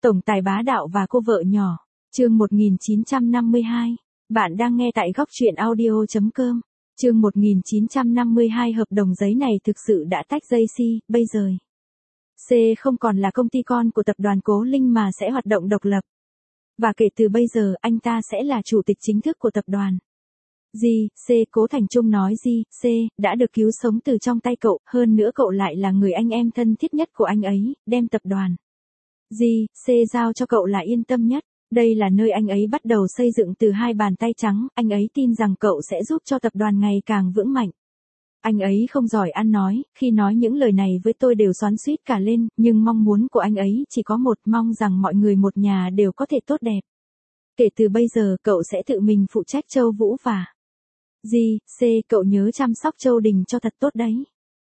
Tổng tài bá đạo và cô vợ nhỏ. Chương 1952. Bạn đang nghe tại góc truyện audio.com. Chương 1952 hợp đồng giấy này thực sự đã tách dây C, bây giờ. C không còn là công ty con của tập đoàn Cố Linh mà sẽ hoạt động độc lập. Và kể từ bây giờ anh ta sẽ là chủ tịch chính thức của tập đoàn. C, Cố Thành Trung nói C, đã được cứu sống từ trong tay cậu, hơn nữa cậu lại là người anh em thân thiết nhất của anh ấy, đem tập đoàn C giao cho cậu là yên tâm nhất. Đây là nơi anh ấy bắt đầu xây dựng từ hai bàn tay trắng, anh ấy tin rằng cậu sẽ giúp cho tập đoàn ngày càng vững mạnh. Anh ấy không giỏi ăn nói, khi nói những lời này với tôi đều xoắn xuýt cả lên, nhưng mong muốn của anh ấy chỉ có một, mong rằng mọi người một nhà đều có thể tốt đẹp. Kể từ bây giờ cậu sẽ tự mình phụ trách Châu Vũ và C, cậu nhớ chăm sóc Châu Đình cho thật tốt đấy.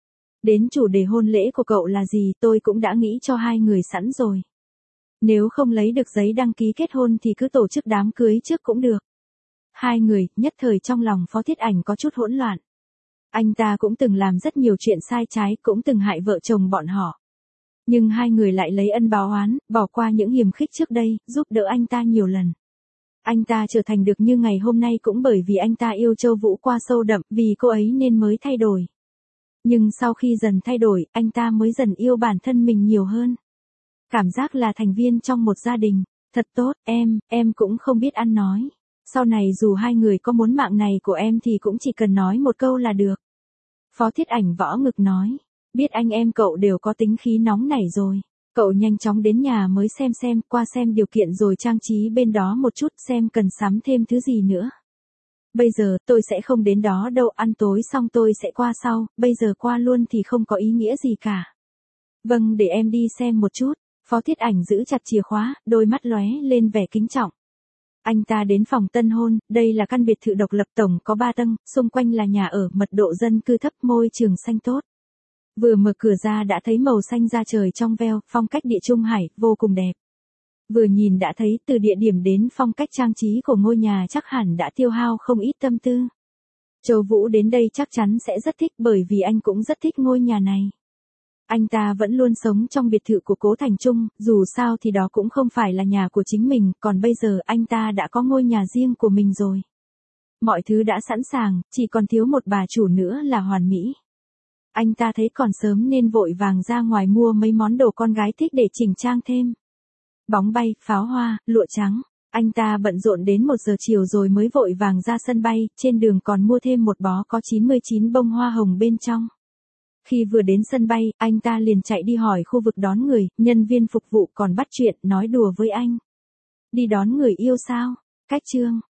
Đến chủ đề hôn lễ của cậu là gì tôi cũng đã nghĩ cho hai người sẵn rồi. Nếu không lấy được giấy đăng ký kết hôn thì cứ tổ chức đám cưới trước cũng được. Hai người, nhất thời trong lòng Phó Thiết Ảnh có chút hỗn loạn. Anh ta cũng từng làm rất nhiều chuyện sai trái, cũng từng hại vợ chồng bọn họ. Nhưng hai người lại lấy ân báo oán, bỏ qua những hiềm khích trước đây, giúp đỡ anh ta nhiều lần. Anh ta trở thành được như ngày hôm nay cũng bởi vì anh ta yêu Châu Vũ qua sâu đậm, vì cô ấy nên mới thay đổi. Nhưng sau khi dần thay đổi, anh ta mới dần yêu bản thân mình nhiều hơn. Cảm giác là thành viên trong một gia đình. Thật tốt, em cũng không biết ăn nói. Sau này dù hai người có muốn mạng này của em thì cũng chỉ cần nói một câu là được. Phó Thiết Ảnh võ ngực nói. Biết anh em cậu đều có tính khí nóng nảy rồi. Cậu nhanh chóng đến nhà mới xem, qua xem điều kiện rồi trang trí bên đó một chút xem cần sắm thêm thứ gì nữa. Bây giờ tôi sẽ không đến đó đâu, ăn tối xong tôi sẽ qua sau, bây giờ qua luôn thì không có ý nghĩa gì cả. Vâng, để em đi xem một chút. Phó Thiết Ảnh giữ chặt chìa khóa, đôi mắt lóe lên vẻ kính trọng. Anh ta đến phòng tân hôn, đây là căn biệt thự độc lập tổng có 3 tầng, xung quanh là nhà ở, mật độ dân cư thấp, môi trường xanh tốt. Vừa mở cửa ra đã thấy màu xanh da trời trong veo, phong cách địa trung hải, vô cùng đẹp. Vừa nhìn đã thấy từ địa điểm đến phong cách trang trí của ngôi nhà chắc hẳn đã tiêu hao không ít tâm tư. Châu Vũ đến đây chắc chắn sẽ rất thích bởi vì anh cũng rất thích ngôi nhà này. Anh ta vẫn luôn sống trong biệt thự của Cố Thành Trung, dù sao thì đó cũng không phải là nhà của chính mình, còn bây giờ anh ta đã có ngôi nhà riêng của mình rồi. Mọi thứ đã sẵn sàng, chỉ còn thiếu một bà chủ nữa là hoàn mỹ. Anh ta thấy còn sớm nên vội vàng ra ngoài mua mấy món đồ con gái thích để chỉnh trang thêm. Bóng bay, pháo hoa, lụa trắng. Anh ta bận rộn đến 1 giờ chiều rồi mới vội vàng ra sân bay, trên đường còn mua thêm một bó có 99 bông hoa hồng bên trong. Khi vừa đến sân bay, anh ta liền chạy đi hỏi khu vực đón người, nhân viên phục vụ còn bắt chuyện, nói đùa với anh. Đi đón người yêu sao? Cách trương.